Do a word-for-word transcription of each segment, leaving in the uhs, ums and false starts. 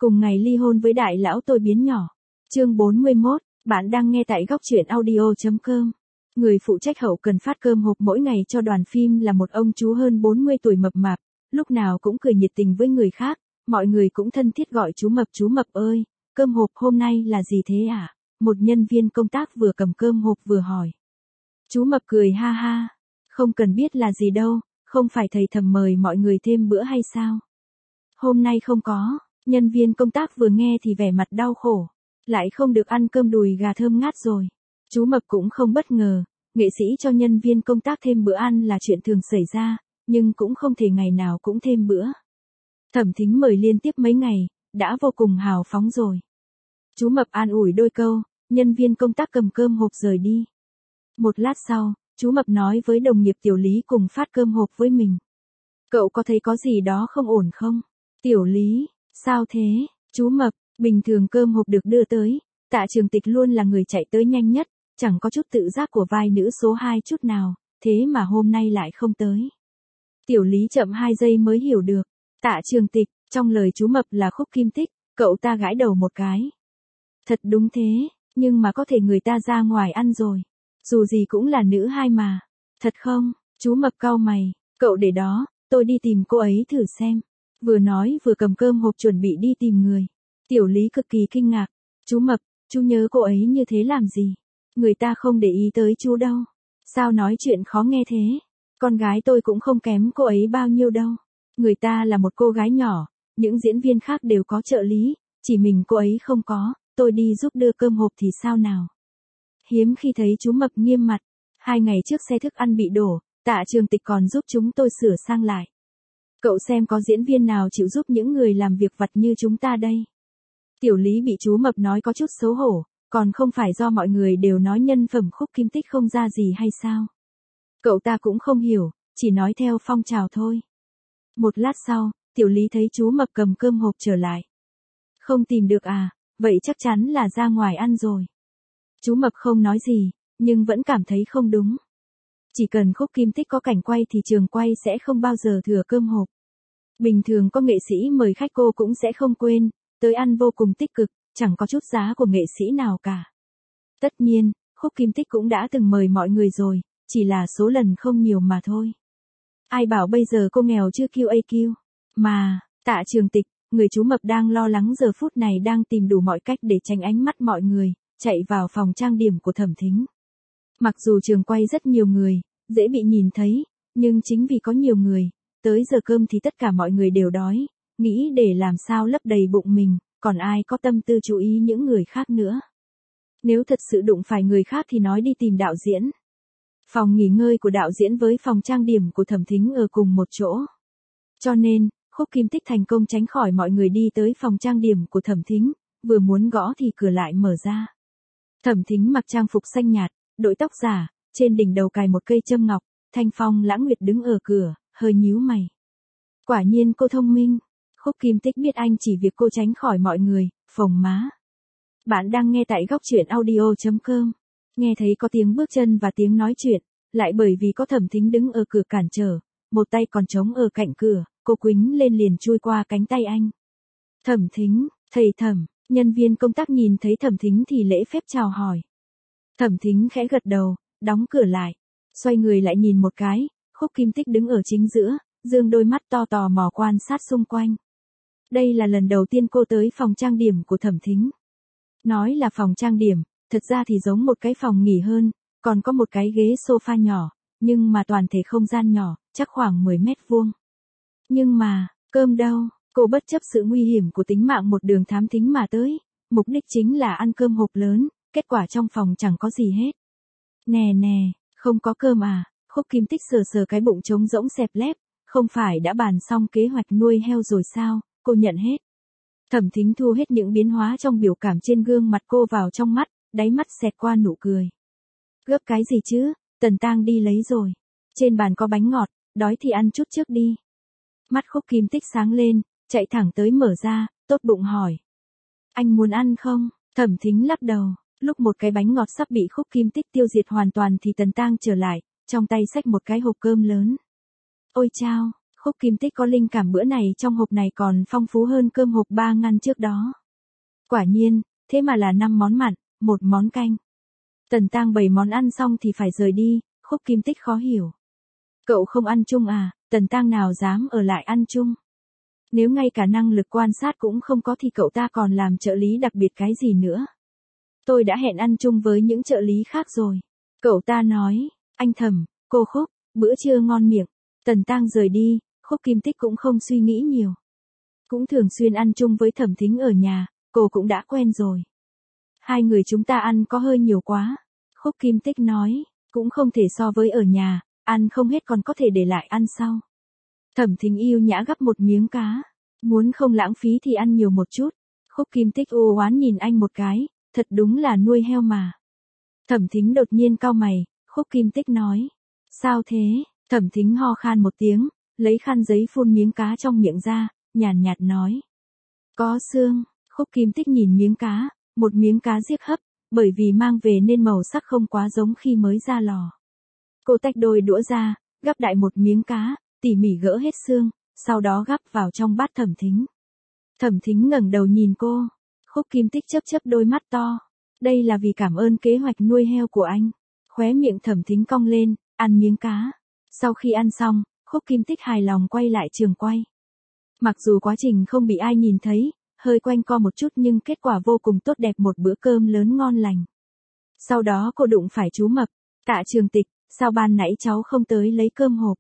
Cùng ngày ly hôn với đại lão tôi biến nhỏ. Chương bốn mươi mốt, bạn đang nghe tại góc truyện audio chấm com. Người phụ trách hậu cần phát cơm hộp mỗi ngày cho đoàn phim là một ông chú hơn bốn mươi tuổi mập mạp, lúc nào cũng cười nhiệt tình với người khác, mọi người cũng thân thiết gọi chú Mập. Chú Mập ơi, cơm hộp hôm nay là gì thế ạ? Một nhân viên công tác vừa cầm cơm hộp vừa hỏi. Chú Mập cười ha ha, không cần biết là gì đâu, không phải thầy Thẩm mời mọi người thêm bữa hay sao? Hôm nay không có. Nhân viên công tác vừa nghe thì vẻ mặt đau khổ, lại không được ăn cơm đùi gà thơm ngát rồi. Chú Mập cũng không bất ngờ, nghệ sĩ cho nhân viên công tác thêm bữa ăn là chuyện thường xảy ra, nhưng cũng không thể ngày nào cũng thêm bữa. Thẩm Thính mời liên tiếp mấy ngày, đã vô cùng hào phóng rồi. Chú Mập an ủi đôi câu, nhân viên công tác cầm cơm hộp rời đi. Một lát sau, chú Mập nói với đồng nghiệp Tiểu Lý cùng phát cơm hộp với mình. Cậu có thấy có gì đó không ổn không? Tiểu Lý, sao thế? Chú Mập, bình thường cơm hộp được đưa tới, Tạ Trường Tịch luôn là người chạy tới nhanh nhất, chẳng có chút tự giác của vai nữ số hai chút nào, thế mà hôm nay lại không tới. Tiểu Lý chậm hai giây mới hiểu được, Tạ Trường Tịch, trong lời chú Mập là Khúc Kim Tích, cậu ta gãi đầu một cái. Thật đúng thế, nhưng mà có thể người ta ra ngoài ăn rồi, dù gì cũng là nữ hai mà. Thật không? Chú Mập cau mày, cậu để đó, tôi đi tìm cô ấy thử xem. Vừa nói vừa cầm cơm hộp chuẩn bị đi tìm người. Tiểu Lý cực kỳ kinh ngạc. Chú Mập, chú nhớ cô ấy như thế làm gì? Người ta không để ý tới chú đâu. Sao nói chuyện khó nghe thế? Con gái tôi cũng không kém cô ấy bao nhiêu đâu. Người ta là một cô gái nhỏ, những diễn viên khác đều có trợ lý, chỉ mình cô ấy không có, tôi đi giúp đưa cơm hộp thì sao nào? Hiếm khi thấy chú Mập nghiêm mặt. Hai ngày trước xe thức ăn bị đổ, Tạ Trường Tịch còn giúp chúng tôi sửa sang lại. Cậu xem có diễn viên nào chịu giúp những người làm việc vặt như chúng ta đây. Tiểu Lý bị chú Mập nói có chút xấu hổ, còn không phải do mọi người đều nói nhân phẩm Khúc Kim Tích không ra gì hay sao? Cậu ta cũng không hiểu, chỉ nói theo phong trào thôi. Một lát sau, Tiểu Lý thấy chú Mập cầm cơm hộp trở lại. Không tìm được à, vậy chắc chắn là ra ngoài ăn rồi. Chú Mập không nói gì, nhưng vẫn cảm thấy không đúng. Chỉ cần Khúc Kim Tích có cảnh quay thì trường quay sẽ không bao giờ thừa cơm hộp. Bình thường có nghệ sĩ mời khách cô cũng sẽ không quên, tới ăn vô cùng tích cực, chẳng có chút giá của nghệ sĩ nào cả. Tất nhiên, Khúc Kim Tích cũng đã từng mời mọi người rồi, chỉ là số lần không nhiều mà thôi. Ai bảo bây giờ cô nghèo chưa quy a quy. Mà, Tạ Trường Tịch, người chú Mập đang lo lắng giờ phút này đang tìm đủ mọi cách để tránh ánh mắt mọi người, chạy vào phòng trang điểm của Thẩm Thính. Mặc dù trường quay rất nhiều người, dễ bị nhìn thấy, nhưng chính vì có nhiều người, tới giờ cơm thì tất cả mọi người đều đói, nghĩ để làm sao lấp đầy bụng mình, còn ai có tâm tư chú ý những người khác nữa. Nếu thật sự đụng phải người khác thì nói đi tìm đạo diễn. Phòng nghỉ ngơi của đạo diễn với phòng trang điểm của Thẩm Thính ở cùng một chỗ. Cho nên, Khúc Kim Tích thành công tránh khỏi mọi người đi tới phòng trang điểm của Thẩm Thính, vừa muốn gõ thì cửa lại mở ra. Thẩm Thính mặc trang phục xanh nhạt, đội tóc giả, trên đỉnh đầu cài một cây châm ngọc, thanh phong lãng nguyệt đứng ở cửa, hơi nhíu mày. Quả nhiên cô thông minh. Khúc Kim Tích biết anh chỉ việc cô tránh khỏi mọi người, phồng má. Bạn đang nghe tại góc truyện audio chấm com. Nghe thấy có tiếng bước chân và tiếng nói chuyện, lại bởi vì có Thẩm Thính đứng ở cửa cản trở, một tay còn trống ở cạnh cửa, cô quýnh lên liền chui qua cánh tay anh. Thẩm Thính, thầy Thẩm, nhân viên công tác nhìn thấy Thẩm Thính thì lễ phép chào hỏi. Thẩm Thính khẽ gật đầu, đóng cửa lại, xoay người lại nhìn một cái, Khúc Kim Tích đứng ở chính giữa, dương đôi mắt to tò mò quan sát xung quanh. Đây là lần đầu tiên cô tới phòng trang điểm của Thẩm Thính. Nói là phòng trang điểm, thật ra thì giống một cái phòng nghỉ hơn, còn có một cái ghế sofa nhỏ, nhưng mà toàn thể không gian nhỏ, chắc khoảng mười mét vuông. Nhưng mà, cơm đâu, cô bất chấp sự nguy hiểm của tính mạng một đường thám thính mà tới, mục đích chính là ăn cơm hộp lớn, kết quả trong phòng chẳng có gì hết. Nè nè, không có cơm à? Khúc Kim Tích sờ sờ cái bụng trống rỗng xẹp lép, không phải đã bàn xong kế hoạch nuôi heo rồi sao, cô nhận hết. Thẩm Thính thu hết những biến hóa trong biểu cảm trên gương mặt cô vào trong mắt, đáy mắt xẹt qua nụ cười. Gấp cái gì chứ, Tần Tang đi lấy rồi. Trên bàn có bánh ngọt, đói thì ăn chút trước đi. Mắt Khúc Kim Tích sáng lên, chạy thẳng tới mở ra, tốt bụng hỏi. Anh muốn ăn không? Thẩm Thính lắc đầu, lúc một cái bánh ngọt sắp bị Khúc Kim Tích tiêu diệt hoàn toàn thì Tần Tang trở lại, trong tay xách một cái hộp cơm lớn. Ôi chao, Khúc Kim Tích có linh cảm bữa này trong hộp này còn phong phú hơn cơm hộp ba ngăn trước đó. Quả nhiên, thế mà là năm món mặn, một món canh. Tần Tang bày món ăn xong thì phải rời đi, Khúc Kim Tích khó hiểu. Cậu không ăn chung à? Tần Tang nào dám ở lại ăn chung. Nếu ngay cả năng lực quan sát cũng không có thì cậu ta còn làm trợ lý đặc biệt cái gì nữa. Tôi đã hẹn ăn chung với những trợ lý khác rồi. Cậu ta nói, anh Thẩm, cô Khúc, bữa trưa ngon miệng. Tần Tang rời đi, Khúc Kim Tích cũng không suy nghĩ nhiều. Cũng thường xuyên ăn chung với Thẩm Thính ở nhà, cô cũng đã quen rồi. Hai người chúng ta ăn có hơi nhiều quá. Khúc Kim Tích nói, cũng không thể so với ở nhà, ăn không hết còn có thể để lại ăn sau. Thẩm Thính yêu nhã gắp một miếng cá, muốn không lãng phí thì ăn nhiều một chút. Khúc Kim Tích u oán nhìn anh một cái, thật đúng là nuôi heo mà. Thẩm Thính đột nhiên cau mày, Khúc Kim Tích nói, sao thế? Thẩm Thính ho khan một tiếng, lấy khăn giấy phun miếng cá trong miệng ra, nhàn nhạt nói, có xương. Khúc Kim Tích nhìn miếng cá, một miếng cá giết hấp, bởi vì mang về nên màu sắc không quá giống khi mới ra lò. Cô tách đôi đũa ra, gắp đại một miếng cá, tỉ mỉ gỡ hết xương, sau đó gắp vào trong bát Thẩm Thính. Thẩm Thính ngẩng đầu nhìn cô, Khúc Kim Tích chớp chớp đôi mắt to. Đây là vì cảm ơn kế hoạch nuôi heo của anh. Khóe miệng Thẩm Thính cong lên, ăn miếng cá. Sau khi ăn xong, Khúc Kim Tích hài lòng quay lại trường quay. Mặc dù quá trình không bị ai nhìn thấy, hơi quanh co một chút nhưng kết quả vô cùng tốt đẹp, một bữa cơm lớn ngon lành. Sau đó cô đụng phải chú Mập, Tạ Trường Tịch, sao ban nãy cháu không tới lấy cơm hộp?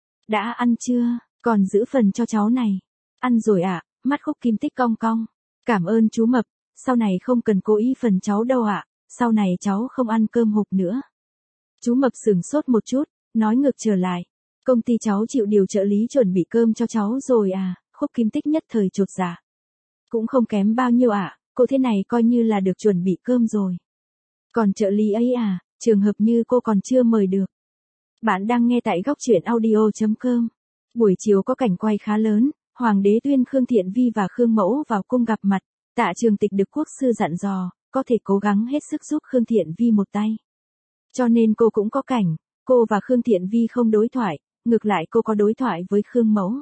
Đã ăn chưa, còn giữ phần cho cháu này. Ăn rồi ạ, à? Mắt Khúc Kim Tích cong cong. Cảm ơn chú Mập, sau này không cần cố ý phần cháu đâu ạ, à? Sau này cháu không ăn cơm hộp nữa. Chú Mập sửng sốt một chút, nói ngược trở lại. Công ty cháu chịu điều trợ lý chuẩn bị cơm cho cháu rồi à? Khúc Kim Tích nhất thời chột dạ. Cũng không kém bao nhiêu ạ, à? Cô thế này coi như là được chuẩn bị cơm rồi. Còn trợ lý ấy à, trường hợp như cô còn chưa mời được. Bạn đang nghe tại góc truyện audio chấm com. Buổi chiều có cảnh quay khá lớn, Hoàng đế tuyên Khương Thiện Vi và Khương Mẫu vào cung gặp mặt. Tạ Trường Tịch được quốc sư dặn dò, có thể cố gắng hết sức giúp Khương Thiện Vi một tay. Cho nên cô cũng có cảnh, cô và Khương Thiện Vi không đối thoại, ngược lại cô có đối thoại với Khương Mẫu.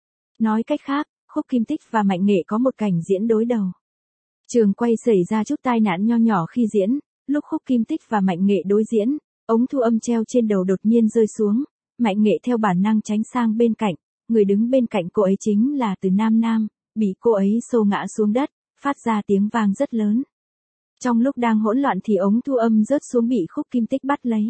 Nói cách khác, Khúc Kim Tích và Mạnh Nghệ có một cảnh diễn đối đầu. Trường quay xảy ra chút tai nạn nho nhỏ khi diễn, lúc Khúc Kim Tích và Mạnh Nghệ đối diễn, ống thu âm treo trên đầu đột nhiên rơi xuống, Mạnh Nghệ theo bản năng tránh sang bên cạnh, người đứng bên cạnh cô ấy chính là Từ Nam Nam, bị cô ấy xô ngã xuống đất, phát ra tiếng vang rất lớn. Trong lúc đang hỗn loạn thì ống thu âm rớt xuống bị Khúc Kim Tích bắt lấy.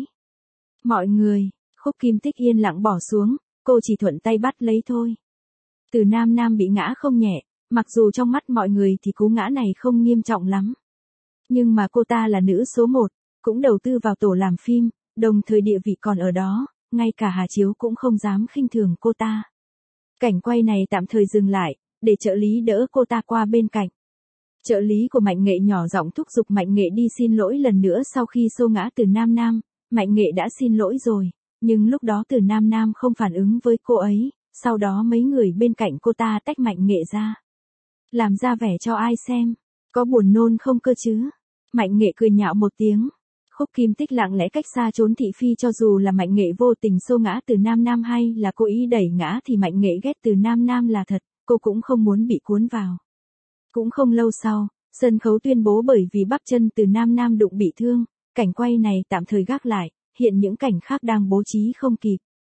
Mọi người, Khúc Kim Tích yên lặng bỏ xuống, cô chỉ thuận tay bắt lấy thôi. Từ Nam Nam bị ngã không nhẹ, mặc dù trong mắt mọi người thì cú ngã này không nghiêm trọng lắm. Nhưng mà cô ta là nữ số một, cũng đầu tư vào tổ làm phim, đồng thời địa vị còn ở đó, ngay cả Hà Chiếu cũng không dám khinh thường cô ta. Cảnh quay này tạm thời dừng lại, để trợ lý đỡ cô ta qua bên cạnh. Trợ lý của Mạnh Nghệ nhỏ giọng thúc giục Mạnh Nghệ đi xin lỗi lần nữa sau khi xô ngã Từ Nam Nam. Mạnh Nghệ đã xin lỗi rồi, nhưng lúc đó Từ Nam Nam không phản ứng với cô ấy, sau đó mấy người bên cạnh cô ta tách Mạnh Nghệ ra. Làm ra vẻ cho ai xem, có buồn nôn không cơ chứ? Mạnh Nghệ cười nhạo một tiếng. Khúc Kim Tích lặng lẽ cách xa trốn thị phi, cho dù là Mạnh Nghệ vô tình xô ngã Từ Nam Nam hay là cố ý đẩy ngã thì Mạnh Nghệ ghét Từ Nam Nam là thật, cô cũng không muốn bị cuốn vào. Cũng không lâu sau, sân khấu tuyên bố bởi vì bắp chân Từ Nam Nam đụng bị thương, cảnh quay này tạm thời gác lại, hiện những cảnh khác đang bố trí không kịp.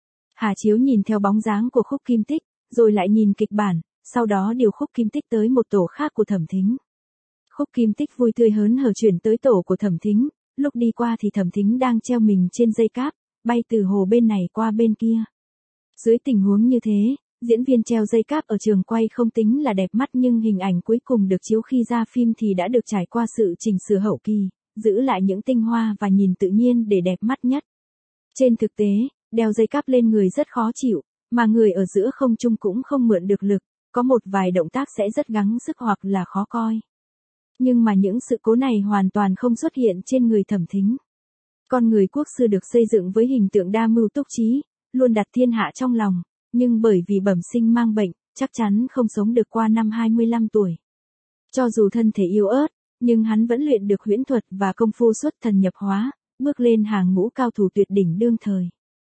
Hà Chiếu nhìn theo bóng dáng của Khúc Kim Tích, rồi lại nhìn kịch bản, sau đó điều Khúc Kim Tích tới một tổ khác của Thẩm Thính. Khúc Kim Tích vui tươi hớn hở chuyển tới tổ của Thẩm Thính, lúc đi qua thì Thẩm Thính đang treo mình trên dây cáp, bay từ hồ bên này qua bên kia. Dưới tình huống như thế, diễn viên treo dây cáp ở trường quay không tính là đẹp mắt, nhưng hình ảnh cuối cùng được chiếu khi ra phim thì đã được trải qua sự chỉnh sửa hậu kỳ, giữ lại những tinh hoa và nhìn tự nhiên để đẹp mắt nhất. Trên thực tế, đeo dây cáp lên người rất khó chịu, mà người ở giữa không trung cũng không mượn được lực, có một vài động tác sẽ rất gắng sức hoặc là khó coi. Nhưng mà những sự cố này hoàn toàn không xuất hiện trên người Thẩm Thính. Con người quốc sư được xây dựng với hình tượng đa mưu túc trí, luôn đặt thiên hạ trong lòng, nhưng bởi vì bẩm sinh mang bệnh, chắc chắn không sống được qua năm hai mươi lăm tuổi. Cho dù thân thể yếu ớt, nhưng hắn vẫn luyện được huyễn thuật và công phu xuất thần nhập hóa, bước lên hàng ngũ cao thủ tuyệt đỉnh đương thời.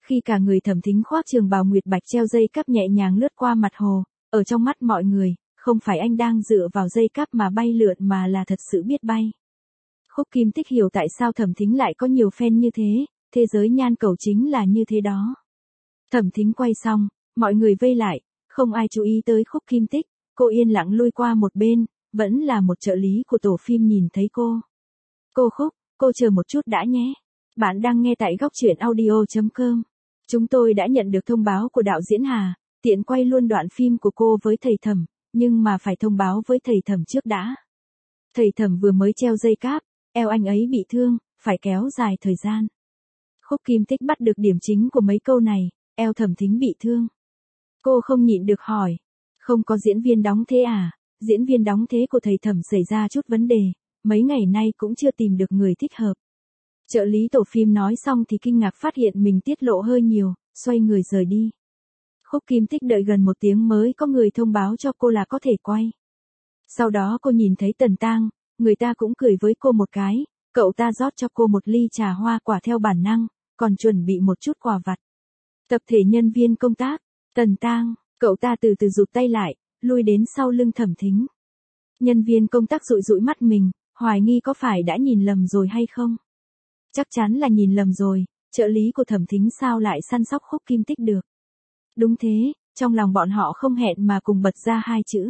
Khi cả người Thẩm Thính khoác trường bào nguyệt bạch treo dây cáp nhẹ nhàng lướt qua mặt hồ, ở trong mắt mọi người, không phải anh đang dựa vào dây cáp mà bay lượn mà là thật sự biết bay. Khúc Kim Tích hiểu tại sao Thẩm Thính lại có nhiều fan như thế, thế giới nhan cầu chính là như thế đó. Thẩm Thính quay xong, mọi người vây lại, không ai chú ý tới Khúc Kim Tích, cô yên lặng lui qua một bên, vẫn là một trợ lý của tổ phim nhìn thấy cô. Cô Khúc, cô chờ một chút đã nhé. Bạn đang nghe tại góc truyện audio chấm com. Chúng tôi đã nhận được thông báo của đạo diễn Hà, tiện quay luôn đoạn phim của cô với thầy Thẩm, nhưng mà phải thông báo với thầy Thẩm trước đã. Thầy Thẩm vừa mới treo dây cáp, eo anh ấy bị thương, phải kéo dài thời gian. Khúc Kim Tích bắt được điểm chính của mấy câu này, eo Thẩm Thính bị thương. Cô không nhịn được hỏi, không có diễn viên đóng thế à? Diễn viên đóng thế của thầy Thẩm xảy ra chút vấn đề, mấy ngày nay cũng chưa tìm được người thích hợp. Trợ lý tổ phim nói xong thì kinh ngạc phát hiện mình tiết lộ hơi nhiều, xoay người rời đi. Khúc Kim Tích đợi gần một tiếng mới có người thông báo cho cô là có thể quay. Sau đó cô nhìn thấy Tần Tang, người ta cũng cười với cô một cái, cậu ta rót cho cô một ly trà hoa quả theo bản năng, còn chuẩn bị một chút quà vặt. Tập thể nhân viên công tác, Tần Tang, cậu ta từ từ rụt tay lại, lui đến sau lưng Thẩm Thính. Nhân viên công tác dụi dụi mắt mình, hoài nghi có phải đã nhìn lầm rồi hay không? Chắc chắn là nhìn lầm rồi, trợ lý của Thẩm Thính sao lại săn sóc Khúc Kim Tích được. Đúng thế, trong lòng bọn họ không hẹn mà cùng bật ra hai chữ.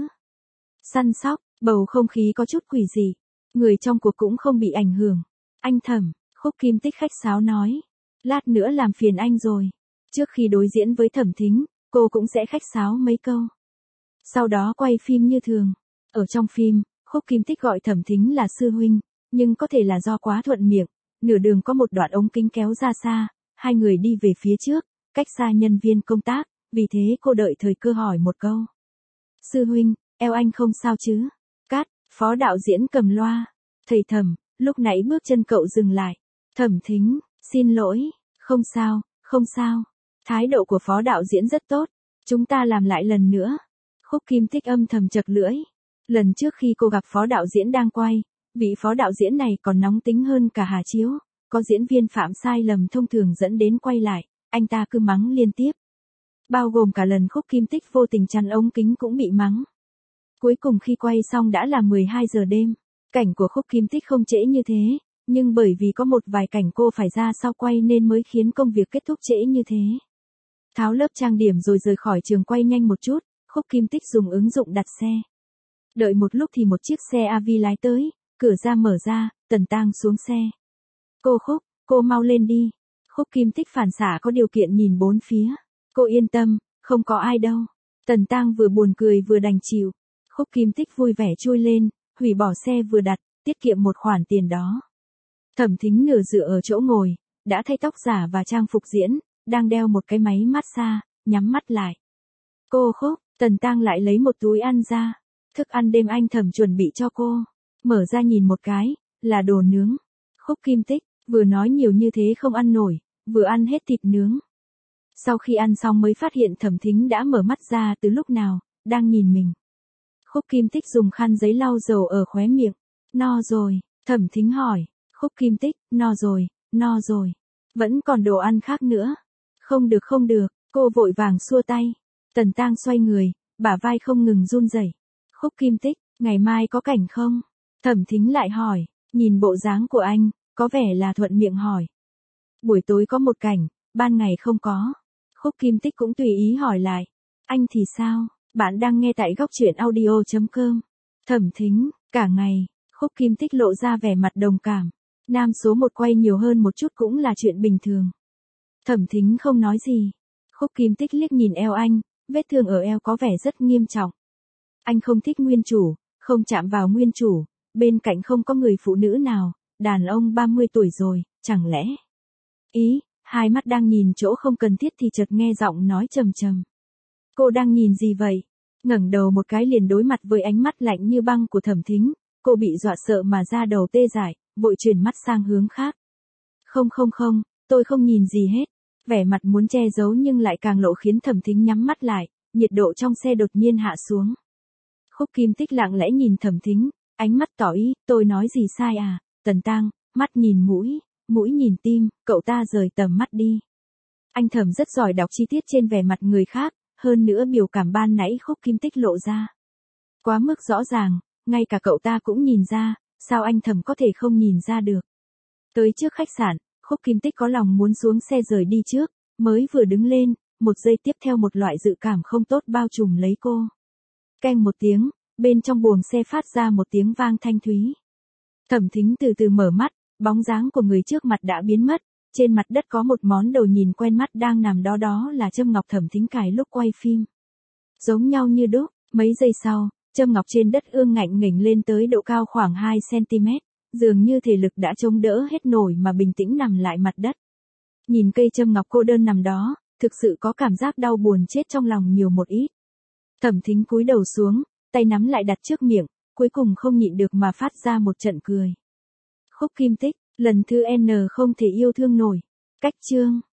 Săn sóc, bầu không khí có chút quỷ dị, người trong cuộc cũng không bị ảnh hưởng. Anh Thẩm, Khúc Kim Tích khách sáo nói, lát nữa làm phiền anh rồi. Trước khi đối diễn với Thẩm Thính, cô cũng sẽ khách sáo mấy câu. Sau đó quay phim như thường. Ở trong phim, Khúc Kim Tích gọi Thẩm Thính là sư huynh, nhưng có thể là do quá thuận miệng. Nửa đường có một đoạn ống kính kéo ra xa, hai người đi về phía trước, cách xa nhân viên công tác, vì thế cô đợi thời cơ hỏi một câu. Sư huynh, eo anh không sao chứ? Cát, phó đạo diễn cầm loa. Thầy Thẩm, lúc nãy bước chân cậu dừng lại. Thẩm Thính, xin lỗi, không sao, không sao. Thái độ của phó đạo diễn rất tốt, chúng ta làm lại lần nữa. Khúc Kim Tích âm thầm chật lưỡi. Lần trước khi cô gặp phó đạo diễn đang quay, vị phó đạo diễn này còn nóng tính hơn cả Hà Chiếu, có diễn viên phạm sai lầm thông thường dẫn đến quay lại, anh ta cứ mắng liên tiếp. Bao gồm cả lần Khúc Kim Tích vô tình chắn ống kính cũng bị mắng. Cuối cùng khi quay xong đã là mười hai giờ đêm, cảnh của Khúc Kim Tích không trễ như thế, nhưng bởi vì có một vài cảnh cô phải ra sau quay nên mới khiến công việc kết thúc trễ như thế. Tháo lớp trang điểm rồi rời khỏi trường quay nhanh một chút, Khúc Kim Tích dùng ứng dụng đặt xe. Đợi một lúc thì một chiếc xe a vê lái tới, cửa ra mở ra, Tần Tang xuống xe. Cô Khúc, cô mau lên đi. Khúc Kim Tích phản xạ có điều kiện nhìn bốn phía. Cô yên tâm, không có ai đâu. Tần Tang vừa buồn cười vừa đành chịu. Khúc Kim Tích vui vẻ chui lên, hủy bỏ xe vừa đặt, tiết kiệm một khoản tiền đó. Thẩm Thính nửa dựa ở chỗ ngồi, đã thay tóc giả và trang phục diễn, đang đeo một cái máy massage, nhắm mắt lại. Cô Khúc, Tần Tang lại lấy một túi ăn ra. Thức ăn đêm anh Thẩm chuẩn bị cho cô. Mở ra nhìn một cái, là đồ nướng. Khúc Kim Tích, vừa nói nhiều như thế không ăn nổi, vừa ăn hết thịt nướng. Sau khi ăn xong mới phát hiện Thẩm Thính đã mở mắt ra từ lúc nào, đang nhìn mình. Khúc Kim Tích dùng khăn giấy lau dầu ở khóe miệng. No rồi, Thẩm Thính hỏi. Khúc Kim Tích, no rồi, no rồi. Vẫn còn đồ ăn khác nữa. Không được không được, cô vội vàng xua tay. Tần Tang xoay người, bả vai không ngừng run rẩy. Khúc Kim Tích, ngày mai có cảnh không? Thẩm Thính lại hỏi, nhìn bộ dáng của anh, có vẻ là thuận miệng hỏi. Buổi tối có một cảnh, ban ngày không có. Khúc Kim Tích cũng tùy ý hỏi lại. Anh thì sao? Bạn đang nghe tại góc truyện audio chấm com. Thẩm Thính, cả ngày, Khúc Kim Tích lộ ra vẻ mặt đồng cảm. Nam số một quay nhiều hơn một chút cũng là chuyện bình thường. Thẩm Thính không nói gì. Khúc Kim Tích liếc nhìn eo anh, vết thương ở eo có vẻ rất nghiêm trọng. Anh không thích nguyên chủ, không chạm vào nguyên chủ, bên cạnh không có người phụ nữ nào, đàn ông ba mươi tuổi rồi, chẳng lẽ? Ý, hai mắt đang nhìn chỗ không cần thiết thì chợt nghe giọng nói trầm trầm. Cô đang nhìn gì vậy? Ngẩng đầu một cái liền đối mặt với ánh mắt lạnh như băng của Thẩm Thính, cô bị dọa sợ mà da đầu tê dại, vội chuyển mắt sang hướng khác. Không không không, tôi không nhìn gì hết. Vẻ mặt muốn che giấu nhưng lại càng lộ khiến Thẩm Thính nhắm mắt lại, nhiệt độ trong xe đột nhiên hạ xuống. Khúc Kim Tích lặng lẽ nhìn Thẩm Thính, ánh mắt tỏ ý, tôi nói gì sai à? Tần Tang, mắt nhìn mũi, mũi nhìn tim, cậu ta rời tầm mắt đi. Anh Thẩm rất giỏi đọc chi tiết trên vẻ mặt người khác, hơn nữa biểu cảm ban nãy Khúc Kim Tích lộ ra. Quá mức rõ ràng, ngay cả cậu ta cũng nhìn ra, sao anh Thẩm có thể không nhìn ra được. Tới trước khách sạn, Khúc Kim Tích có lòng muốn xuống xe rời đi trước, mới vừa đứng lên, một giây tiếp theo một loại dự cảm không tốt bao trùm lấy cô. Keng một tiếng, bên trong buồng xe phát ra một tiếng vang thanh thúy. Thẩm Thính từ từ mở mắt, bóng dáng của người trước mặt đã biến mất, trên mặt đất có một món đồ nhìn quen mắt đang nằm đó, đó là châm ngọc Thẩm Thính cài lúc quay phim. Giống nhau như đúc, mấy giây sau, châm ngọc trên đất ương ngạnh nghềnh lên tới độ cao khoảng hai xăng ti mét, dường như thể lực đã chống đỡ hết nổi mà bình tĩnh nằm lại mặt đất. Nhìn cây châm ngọc cô đơn nằm đó, thực sự có cảm giác đau buồn chết trong lòng nhiều một ít. Thẩm Thính cúi đầu xuống, tay nắm lại đặt trước miệng, cuối cùng không nhịn được mà phát ra một trận cười. Khúc Kim Tích, lần thứ N không thể yêu thương nổi. Cách chương